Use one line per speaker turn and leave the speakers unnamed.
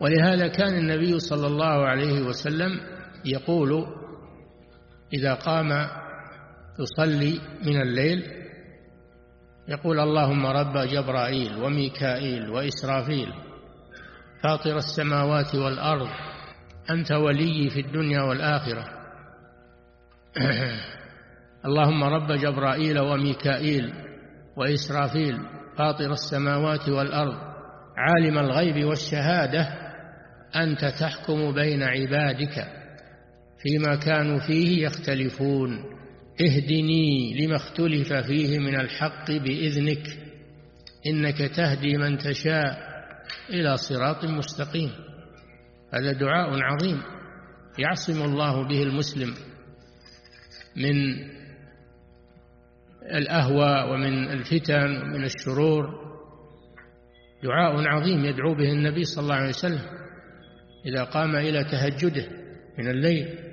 ولهذا كان النبي صلى الله عليه وسلم يقول إذا قام يصلي من الليل يقول اللهم رب جبرائيل وميكائيل وإسرافيل فاطر السماوات والأرض أنت ولي في الدنيا والآخرة اللهم رب جبرائيل وميكائيل وإسرافيل فاطر السماوات والأرض عالم الغيب والشهادة أنت تحكم بين عبادك فيما كانوا فيه يختلفون اهدني لما اختلف فيه من الحق بإذنك إنك تهدي من تشاء إلى صراط مستقيم. هذا دعاء عظيم يعصم الله به المسلم من الأهواء ومن الفتن ومن الشرور. دعاء عظيم يدعو به النبي صلى الله عليه وسلم إذا قام إلى تهجده من الليل.